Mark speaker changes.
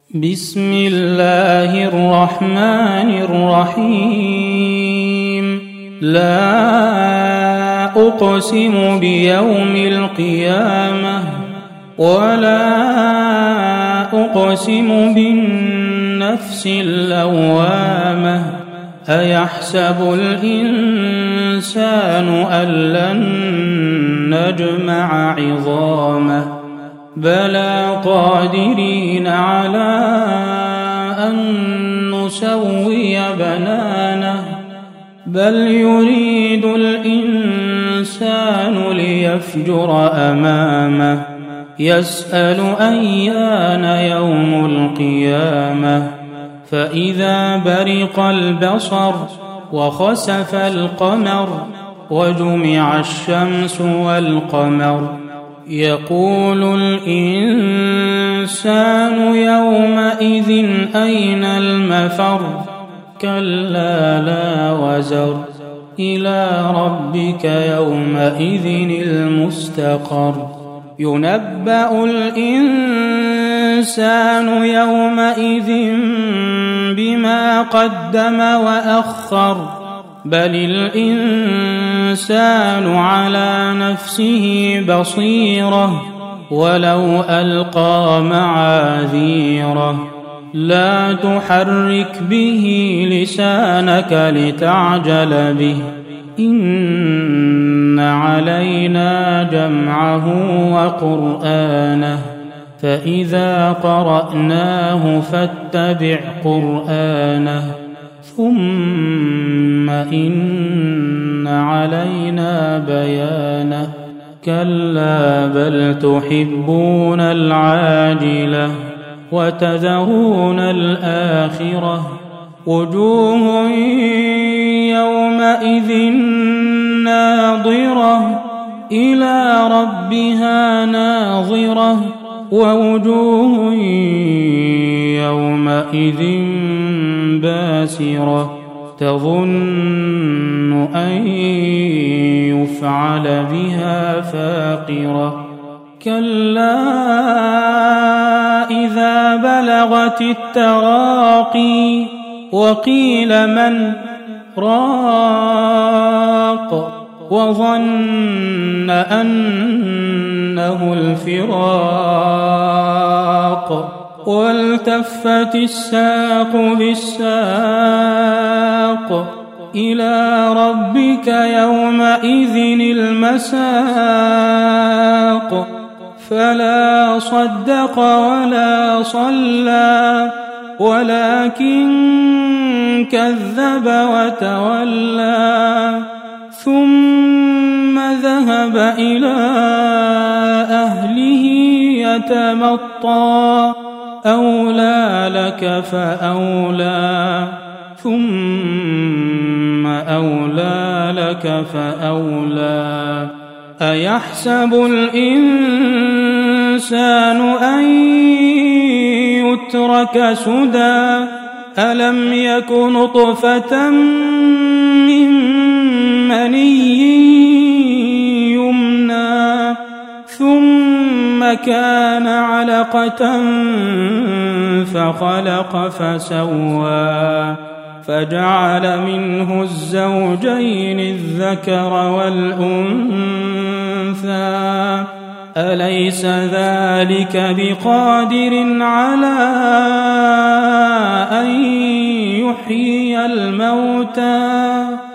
Speaker 1: بسم الله الرحمن الرحيم. لا أقسم بيوم القيامة ولا أقسم بالنفس اللوامة. أيحسب الإنسان أن لن نجمع عظامه بلى قادرين على أن نسوي بنانه بل يريد الإنسان ليفجر أمامه يسأل أيان يوم القيامة فإذا برق البصر وخسف القمر وجمع الشمس والقمر يقول الإنسان يومئذ أين المفر كلا لا وزر إلى ربك يومئذ المستقر ينبأ الإنسان يومئذ بما قدم وأخر بل الإنسان على نفسه بصيرة ولو ألقى معاذيره لا تحرك به لسانك لتعجل به إن علينا جمعه وقرآنه فإذا قرأناه فاتبع قرآنه ثم إن علينا بيانه كلا بل تحبون العاجلة وتذرون الآخرة وجوه يومئذ ناظرة إلى ربها ناظرة ووجوه يومئذ باسرة تظن أن يفعل بها فاقرة كلا إذا بلغت التراقي وقيل من راق وظن أنه الفراق والتفت الساق بالساق إلى ربك يومئذ المساق فلا صدق ولا صلى ولكن كذب وتولى ثم ذهب إلى أهله يتمطى أولى لك فأولى ثم أولى لك فأولى أيحسب الإنسان أن يترك سدى ألم يك نطفة من مني يمنى ثم كان علقة فخلق فسوى فجعل منه الزوجين الذكر والأنثى أليس ذلك بقادر على أن يحيي الموتى